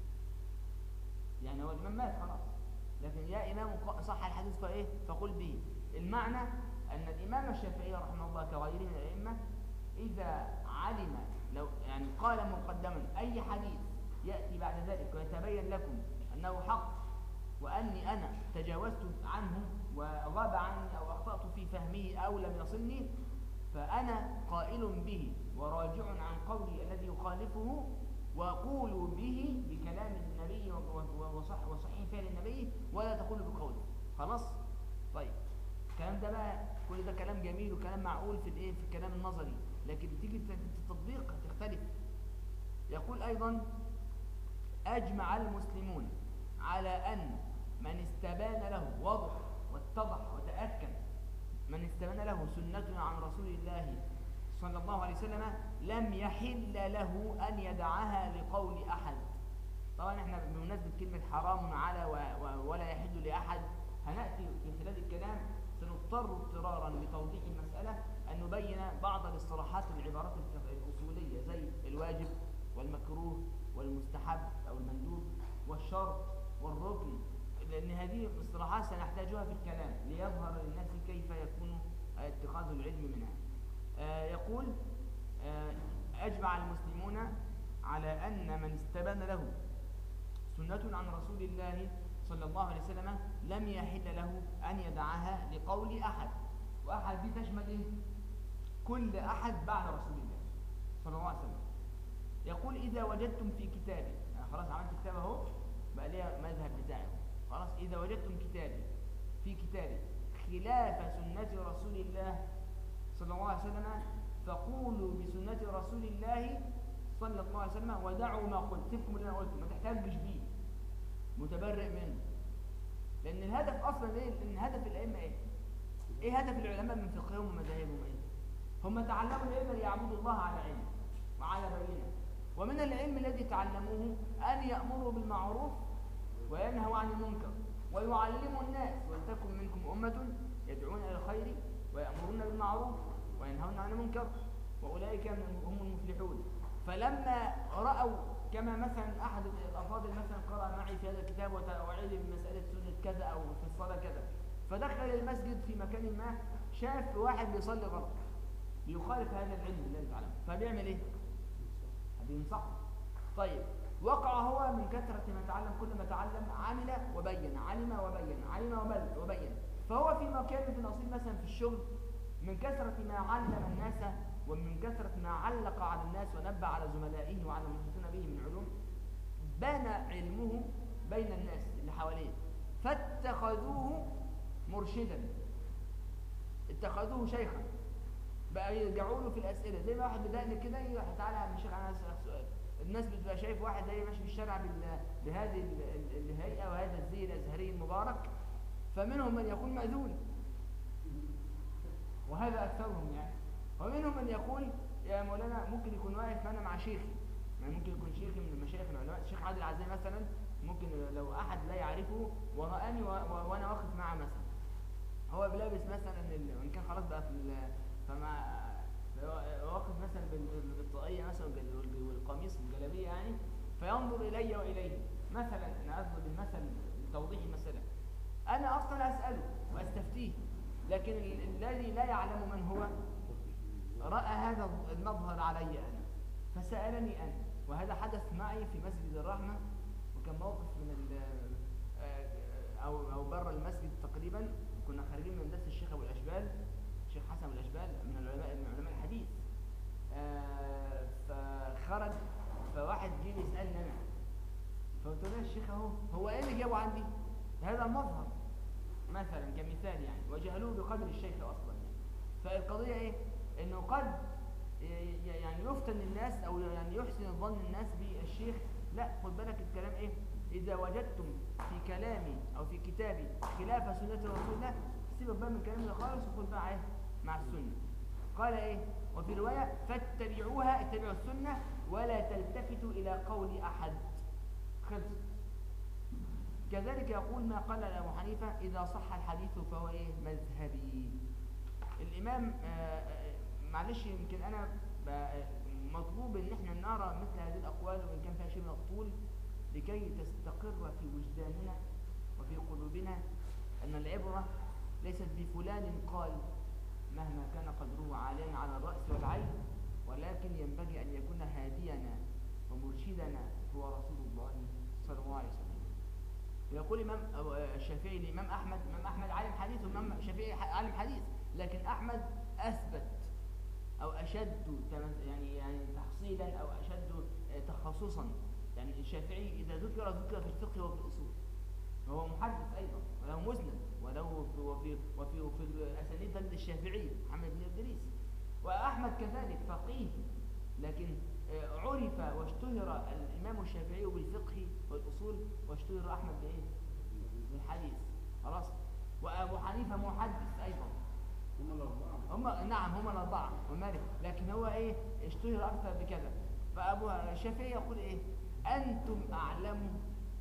[SPEAKER 1] يعني هو الامام مات خلاص، لكن يا امام صح الحديث فايه؟ فقل به. المعنى ان الامام الشافعي رحمه الله كغيره من الائمه اذا علم لو يعني قال مقدما أي حديث يأتي بعد ذلك ويتبين لكم أنه حق وأني أنا تجاوزت عنه وغاب عني أو أخطأت في فهمه أو لم يصلني، فأنا قائل به وراجع عن قولي الذي يخالفه وقولوا به بكلام النبي وصح وصحيح فعل النبي ولا تقولوا بقوله. خلاص؟ طيب الكلام ده بقى كل ده كلام جميل وكلام معقول في الايه في الكلام النظري، لكن تيجي في التطبيق هتختلف. يقول أيضا أجمع المسلمون على أن من استبان له وضح واتضح وتأكد من استبان له سنة عن رسول الله صلى الله عليه وسلم لم يحل له أن يدعها لقول أحد. طبعا احنا بمناسبة كلمة حرام على و... و... ولا يحل لأحد، هنأتي في خلال الكلام سنضطر اضطرارا لتوضيح المسألة أن نبين بعض الاصطلاحات العبارات الأصولية زي الواجب والمكروه والمستحب أو المندوب والشرط والركن، لأن هذه الاصطلاحات سنحتاجها في الكلام ليظهر للناس كيف يكون اتخاذ العلم منها. آه يقول آه أجمع المسلمون على أن من استبان له سنة عن رسول الله صلى الله عليه وسلم لم يحل له أن يدعها لقول أحد، وأحد دي تشمل إيه؟ كل أحد بعد رسول الله صلى الله عليه وسلم. يقول إذا وجدتم في كتابي، أنا خلاص عملت كتاب أهو بقى ليا مذهب بتاعي خلاص، إذا وجدتم كتابي في كتابي خلاف سنة رسول الله صلى الله عليه وسلم فقولوا بسنة رسول الله صلى الله عليه وسلم ودعوا ما قلت. سيبكم اللي أنا قلته، ما تحتاجش بيه، متبرئ منه. لأن الهدف أصلا إيه؟ لأن هدف الأئمة إيه؟ إيه هدف العلماء من فقههم ومذاهبهم إيه؟ هم تعلموا العلم ليعبدوا الله على علم وعلى بينة، ومن العلم الذي تعلموه أن يأمروا بالمعروف وينهوا عن المنكر ويعلموا الناس ولتكن منكم أمة يدعون إلى الخير ويأمرون بالمعروف وينهون عن المنكر وأولئك هم المفلحون. فلما رأوا كما مثلا أحد الأفاضل مثلا قرأ معي في هذا الكتاب وعلم مسألة سنة كذا أو في الصلاة كذا، فدخل المسجد في مكان ما شاف واحد بيصلي غلط بيخالف هذا العلم الذي تعلمه، فبيعمل إيه؟ بينصحه. طيب وقع هو من كثرة ما تعلم، كل ما تعلم عمل وبين، علم وبين، علم وبين، فهو في مكان في نصيب مثلا في الشغل من كثرة ما علم الناس ومن كثرة ما علق على الناس ونبه على زملائه وعلى المحيطين به من علوم، بان علمه بين الناس اللي حواليه فاتخذوه مرشدا، اتخذوه شيخا، بقى يرجعوا له في الأسئلة زي ما واحد بدأني كده يروح تعالى يا عم الشيخ أنا هسألك سؤال. الناس بتبقى شايف واحد زي ماشي في الشارع بهذه الهيئة وهذا الزي الأزهري المبارك، فمنهم من يكون مأذون وهذا أكثرهم يعني، ومنهم من يقول يا مولانا ممكن يكون واقف أنا مع شيخي، يعني ممكن يكون شيخي من المشايخ العلماء، الشيخ عادل العزيزي مثلا، ممكن لو أحد لا يعرفه ورآني وأنا واقف معه مثلا هو بلابس مثلا وإن كان خلاص بقى في فمع واقف مثلا بالطاقية مثلا والقميص الجلابية يعني، فينظر إلي وإليه مثلا، أنا أضرب المثل لتوضيح المسألة، أنا أصلا أسأله وأستفتيه، لكن الذي لا يعلم من هو رأى هذا المظهر علي أنا فسألني أنا، وهذا حدث معي في مسجد الرحمة، وكان موقف من أو أو بره المسجد تقريبا، كنا خارجين من درس الشيخ أبو الأشبال، الشيخ حسن أبو الأشبال من العلماء من علماء الحديث، آه فخرج فواحد جه يسألني أنا، فقلت له الشيخ أهو، هو إيه اللي جابه عندي؟ هذا المظهر مثلا كمثال يعني، وجهلوه بقدر الشيخ أصلا يعني. فالقضية إيه؟ إنه قد يعني يفتن الناس أو يعني يحسن الظن الناس بالشيخ، لا خد بالك الكلام إيه؟ إذا وجدتم في كلامي أو في كتابي خلاف سنة رسول الله سيبك بقى من كلام ده خالص وخد بقى إيه؟ مع السنة. قال إيه؟ وفي رواية فاتبعوها، اتبعوا السنة ولا تلتفتوا إلى قول أحد. خلص. كذلك يقول ما قال أبو حنيفة إذا صح الحديث فهو إيه؟ مذهبي. الإمام آآ آآ معلش يمكن أنا مطلوب إن إحنا نرى مثل هذه الأقوال وإن كان فيها شيء من الطول لكي تستقر في وجداننا وفي قلوبنا أن العبرة ليست بفلان قال مهما كان قدره عاليا على الرأس والعين، ولكن ينبغي أن يكون هادينا ومرشدنا هو رسول الله صلى الله عليه وسلم. يقول الإمام الشافعي الإمام أحمد، الإمام أحمد عالم حديث والإمام الشافعي عالم حديث، لكن أحمد أثبت أو أشد يعني يعني تحصيلا أو أشد تخصصا، يعني الشافعي إذا ذكر ذكر في الفقه وفي الأصول، وهو محدث أيضا وله مسند وله وفي وفي وفي الأسانيد عند الشافعي محمد بن إدريس، وأحمد كذلك فقيه، لكن عرف واشتهر الإمام الشافعي بالفقه والأصول واشتهر أحمد بإيه؟ بالحديث. خلاص. وأبو حنيفة محدث أيضا.
[SPEAKER 3] هم الأربعة.
[SPEAKER 1] هم نعم هم الأربعة ومالك، لكن هو إيه؟ اشتهر أكثر بكذا. فأبو الشافعي يقول إيه؟ أنتم أعلم.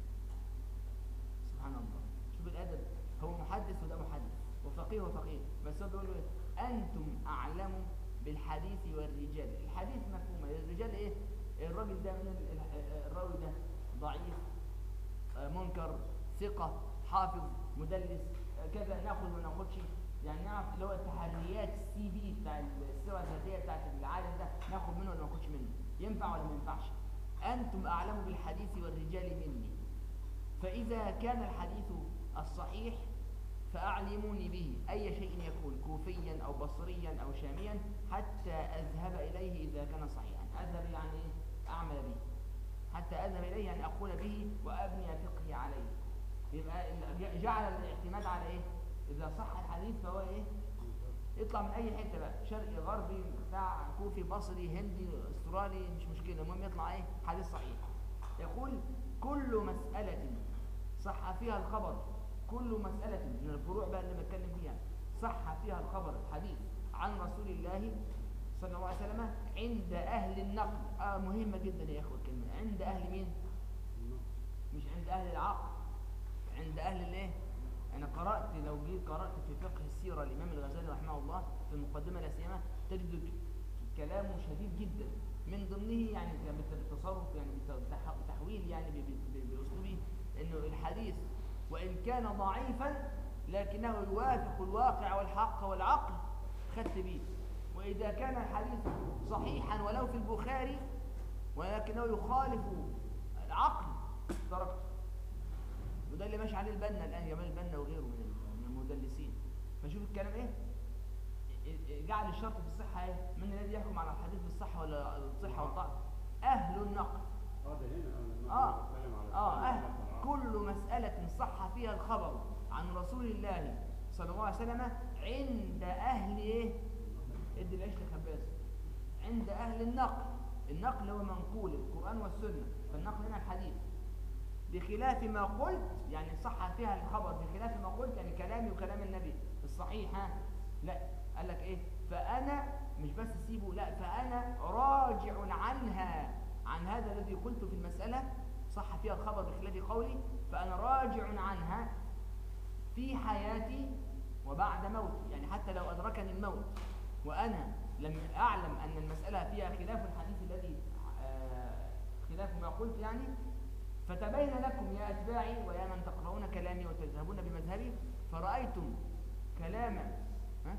[SPEAKER 1] سبحان الله، شوف الأدب، هو محدث وده محدث وفقيه وفقيه، بس هو بيقول له إيه؟ أنتم أعلم بالحديث والرجال. الحديث مفهوم، الرجال إيه؟ الراجل ده من ال- ال- الراوي ده ضعيف، آه، منكر، ثقة، حافظ، مدلس، آه، كذا، ناخد وما ناخدش، يعني نعرف اللي هو التحريات السي في بتاع السيره الذاتيه بتاعت العالم ده، ناخد منه ولا ما ناخدش منه، ينفع ولا ما ينفعش. انتم اعلم بالحديث والرجال مني، فاذا كان الحديث الصحيح فاعلموني به، اي شيء يكون، كوفيا او بصريا او شاميا، حتى اذهب اليه اذا كان صحيحا. اذهب يعني ايه؟ اعمل به، حتى اذهب اليه يعني اقول به وابني فقهي عليه. يبقى ال- جعل الاعتماد على ايه؟ اذا صح الحديث فهو ايه؟ يطلع من اي حته بقى، شرقي غربي بتاع كوفي بصري هندي استرالي، مش مشكله، المهم يطلع ايه؟ حديث صحيح. يقول كل مساله صح فيها الخبر، كل مساله من الفروع بقى اللي بتكلم فيها، صح فيها الخبر الحديث عن رسول الله صلى الله عليه وسلم عند اهل النقل. اه مهمه جدا يا اخوه الكلمه، عند اهل مين؟ مش عند اهل العقل، عند اهل الايه؟ انا قرات، لو جيت قرات في فقه السيره الامام الغزالي رحمه الله في المقدمه لا سيما، تجد ك- كلامه شديد جدا، من ضمنه يعني بالتصرف، يعني بتح- بتحويل، يعني ب- ب- باسلوبه، انه الحديث وان كان ضعيفا لكنه يوافق الواقع والحق والعقل خدت به، واذا كان الحديث صحيحا ولو في البخاري ولكنه يخالف العقل تركته. وده اللي ماشي عليه البنا الان، جمال البنا وغيره من من المدلسين. فشوف الكلام ايه؟ جعل الشرط في الصحه ايه؟ من الذي يحكم على الحديث بالصحه ولا الصحه والضعف؟ اهل النقل.
[SPEAKER 3] اه ده هنا
[SPEAKER 1] اه
[SPEAKER 3] بتكلم على
[SPEAKER 1] اه أهل كل مساله صح فيها الخبر عن رسول الله صلى الله عليه وسلم عند اهل ايه؟ ادي العيش لخباز. عند اهل النقل. النقل هو منقول القران والسنه، فالنقل هنا الحديث. بخلاف ما قلت، يعني صح فيها الخبر بخلاف ما قلت، يعني كلامي وكلام النبي الصحيح، ها لا، قال لك ايه؟ فانا مش بس سيبه، لا، فانا راجع عنها، عن هذا الذي قلت في المساله صح فيها الخبر بخلاف قولي، فانا راجع عنها في حياتي وبعد موتي، يعني حتى لو ادركني الموت وانا لم اعلم ان المساله فيها خلاف الحديث الذي آه خلاف ما قلت، يعني فتبين لكم يا أتباعي ويا من تقرؤون كلامي وتذهبون بمذهبي، فرأيتم كلاما، ها؟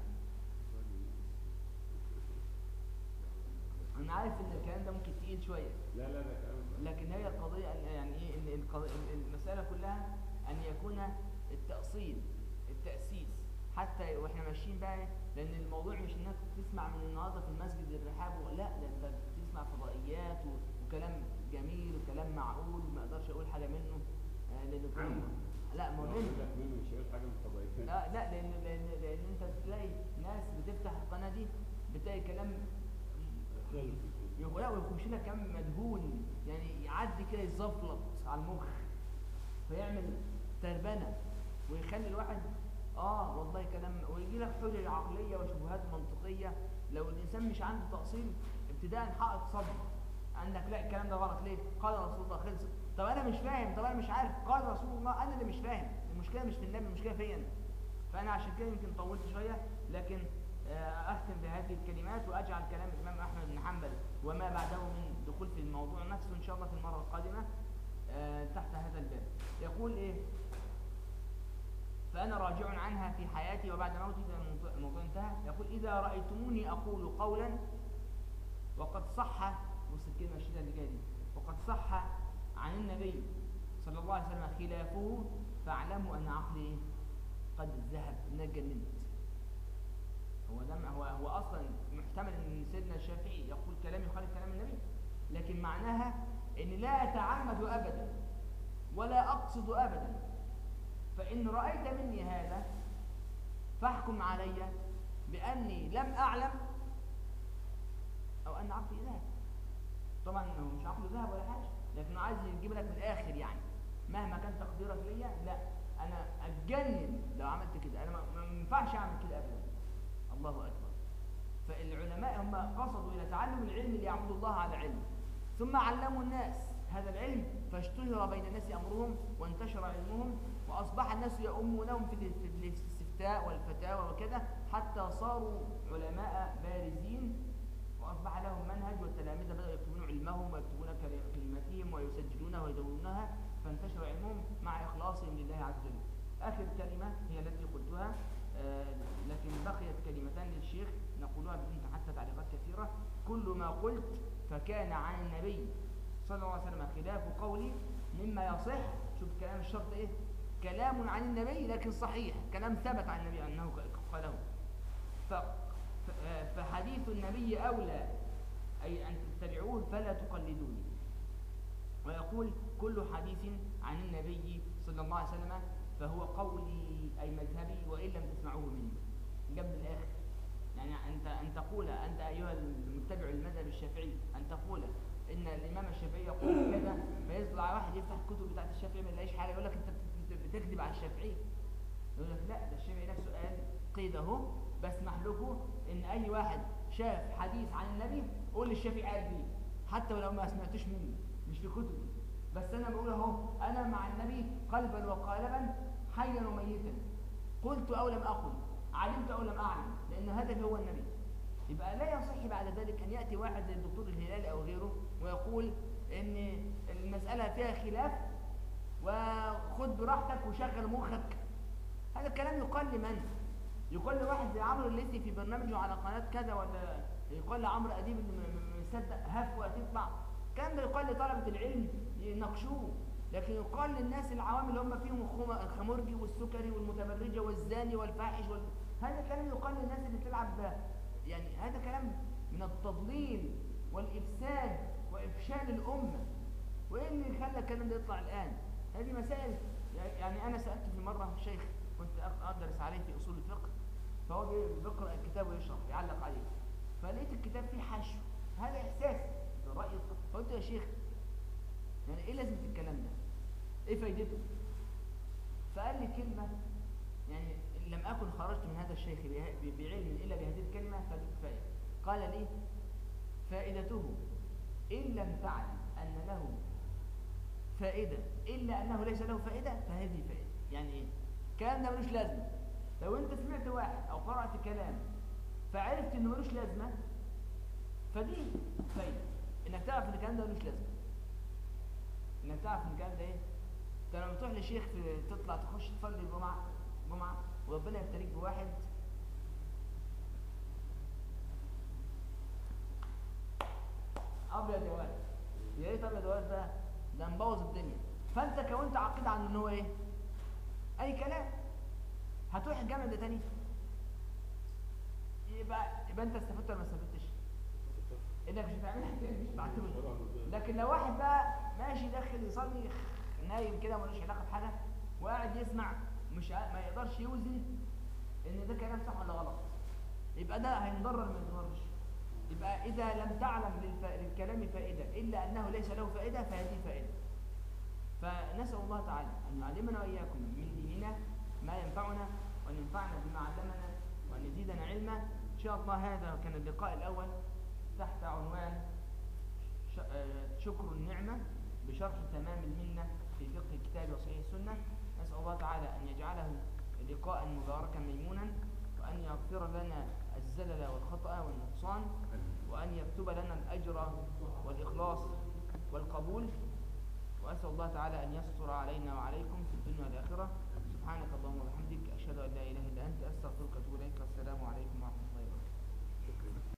[SPEAKER 1] أنا عارف إن الكلام ده ممكن تقيل شوية،
[SPEAKER 3] لا لا ده كلام،
[SPEAKER 1] لكن هي القضية يعني إيه؟ إن القضية المسألة كلها أن يكون التأصيل، التأسيس، حتى وإحنا ماشيين بقى، لأن الموضوع مش إنك تسمع من النهارده في المسجد الرحاب، لا، ده أنت بتسمع فضائيات وكلام جميل وكلام معقول، ما اقدرش اقول حاجه منه، آه لانه كلام، لا ما هو منه،
[SPEAKER 3] منه مش هيقول حاجه مش طبيعيه.
[SPEAKER 1] لا لا لان لان لان انت بتلاقي ناس بتفتح القناه دي بتلاقي كلام لا، ويخش لك كلام مدهول، يعني يعدي كده يزفلط على المخ فيعمل تربنه ويخلي الواحد اه والله كلام، ويجي لك حجج عقليه وشبهات منطقيه. لو الانسان مش عنده تاصيل ابتداء حائط صبر، عندك لا الكلام ده غلط ليه؟ قال رسول الله، خلص. طب انا مش فاهم، طب انا مش عارف، قال رسول الله، انا اللي مش فاهم، المشكله مش في النبي، المشكله فيا انا. فانا عشان كده يمكن طولت شويه، لكن اختم بهذه الكلمات واجعل كلام الامام احمد بن حنبل وما بعده من دخول في الموضوع نفسه ان شاء الله في المره القادمه تحت هذا الباب. يقول ايه؟ فانا راجع عنها في حياتي وبعد موتي، ده الموضوع انتهى. يقول اذا رايتموني اقول قولا وقد صح، بص الكلمه الشديده اللي جايه دي، وقد صح عن النبي صلى الله عليه وسلم خلافه، فاعلموا ان عقلي ايه؟ قد ذهب، ان اتجننت. هو ده هو هو اصلا محتمل ان سيدنا الشافعي يقول كلام يخالف كلام النبي، لكن معناها ان لا اتعمد ابدا ولا اقصد ابدا، فان رايت مني هذا فاحكم علي باني لم اعلم او ان عقلي ذهب. طبعا هو مش عقله ذهب ولا حاجه، لكنه عايز يجيب لك من الاخر، يعني مهما كان تقديرك ليا، لا انا اتجنن لو عملت كده، انا ما ينفعش اعمل كده ابدا. الله اكبر. فالعلماء هم قصدوا الى تعلم العلم ليعبدوا الله على علم، ثم علموا الناس هذا العلم فاشتهر بين الناس أمرهم وانتشر علمهم، وأصبح الناس يؤمونهم في ال- في الاستفتاء والفتاوى وكذا، حتى صاروا علماء بارزين، وأصبح لهم منهج، والتلاميذ بدأوا يكتبون علمهم ويكتبون كل- كلماتهم ويسجلونها ويدونونها، فانتشر علمهم مع إخلاصهم لله عز وجل. آخر كلمة هي التي قلتها، آه، لكن بقيت كلمتان للشيخ نقولها بدون حتى تعليقات كثيرة. كل ما قلت فكان عن النبي صلى الله عليه وسلم خلاف قولي مما يصح. شوف كلام الشرط ايه؟ كلام عن النبي لكن صحيح، كلام ثبت عن النبي أنه قاله. ف- ف- آه، فحديث النبي أولى أي أن تتبعوه فلا تقلدوني. ويقول كل حديث عن النبي صلى الله عليه وسلم فهو قولي أي مذهبي وإن لم تسمعوه مني. جاب من الآخر، يعني أنت أن تقول أنت أيها المتبع المذهب الشافعي أن تقول إن الإمام الشافعي يقول كذا، فيطلع واحد يفتح الكتب بتاعت الشافعي ما يلاقيش حاجة يقول لك أنت بت- بتكذب على الشافعي. يقول لك لا، ده الشافعي نفسه قال قيد اهو، بسمح لكم إن أي واحد شاف حديث عن النبي قول الشافعي قال لي، حتى ولو ما سمعتوش مني مش في كتبي، بس أنا بقول اهو أنا مع النبي قلبا وقالبا حيا وميتا، قلت أو لم أقل، علمت أو لم أعلم، لأن هدفي هو النبي. يبقى لا يصح بعد ذلك أن يأتي واحد زي الدكتور الهلالي أو غيره ويقول إن المسألة فيها خلاف وخد براحتك وشغل مخك. هذا الكلام يقال لمن؟ يقال لواحد زي عمرو الليثي في برنامجه على قناة كذا، ولا يقال لعمرو أديب اللي م- م- مصدق هف وهتطلع. الكلام ده يقال لطلبة العلم يناقشوه، لكن يقال للناس العوام اللي هم فيهم الخم- الخمرجي والسكري والمتبرجة والزاني والفاحش وال... هذا الكلام يقال للناس اللي بتلعب ب... يعني هذا كلام من التضليل والإفساد وإفشال الأمة. وإيه اللي خلى الكلام ده يطلع الآن؟ هذه مسائل. يعني أنا سألت في مرة شيخ كنت أق- أدرس عليه في أصول الفقه، فهو بي- بيقرأ الكتاب ويشرح يعلق عليه، فلقيت الكتاب فيه حشو، هذا إحساس برأي. فقلت يا شيخ يعني إيه لازمة الكلام ده؟ إيه فايدته؟ فقال لي كلمة، يعني لم أكن خرجت من هذا الشيخ به- بعلم إلا بهذه الكلمة فائدة. قال لي فائدته إن لم تعلم أن له فائدة إلا أنه ليس له فائدة فهذه فائدة. يعني إيه؟ الكلام ده ملوش لازمة. لو أنت سمعت واحد أو قرأت كلام فعرفت إنه ملوش لازمة، فدي فايدة، إنك تعرف إن الكلام ده ملوش لازمة، إنك تعرف إن الكلام ده إيه. أنت لما تروح لشيخ في تطلع تخش تصلي الجمعة جمعة وربنا يبتليك بواحد أبيض يا ولد، يا ريت أبيض يا ولد ده ده مبوظ الدنيا، فأنت كونت عقيدة عنه إن هو إيه؟ أي كلام. هتروح الجامع ده تاني يبقى يبقى أنت استفدت ولا ما استفدتش؟ إنك مش هتعملها تاني مش هتعتمد. لكن لو واحد بقى ماشي داخل يصلي نايم كده ملوش علاقة بحاجة وقاعد يسمع مش ع- ما يقدرش يوزن إن ده كلام صح ولا غلط، يبقى ده هينضرر ما يضررش. يبقى إذا لم تعلم للف... للكلام فائدة إلا أنه ليس له فائدة فهذه فائدة. فنسأل الله تعالى أن يعلمنا وإياكم من ديننا ما ينفعنا، وأن ينفعنا بما علمنا، وأن يزيدنا علما. إن شاء الله هذا كان اللقاء الأول تحت عنوان ش... آه، شكر النعمة بشرح تمام المنة في فقه الكتاب وصحيح السنة. نسأل الله تعالى أن يجعله لقاء مباركا ميمونا، وأن يغفر لنا الزلل والخطأ والنقصان، وأن يكتب لنا الأجر والإخلاص والقبول. وأسأل الله تعالى أن يستر علينا وعليكم في الدنيا والآخرة. سبحانك اللهم وبحمدك أشهد أن لا إله إلا أنت أستغفرك وأتوب إليك.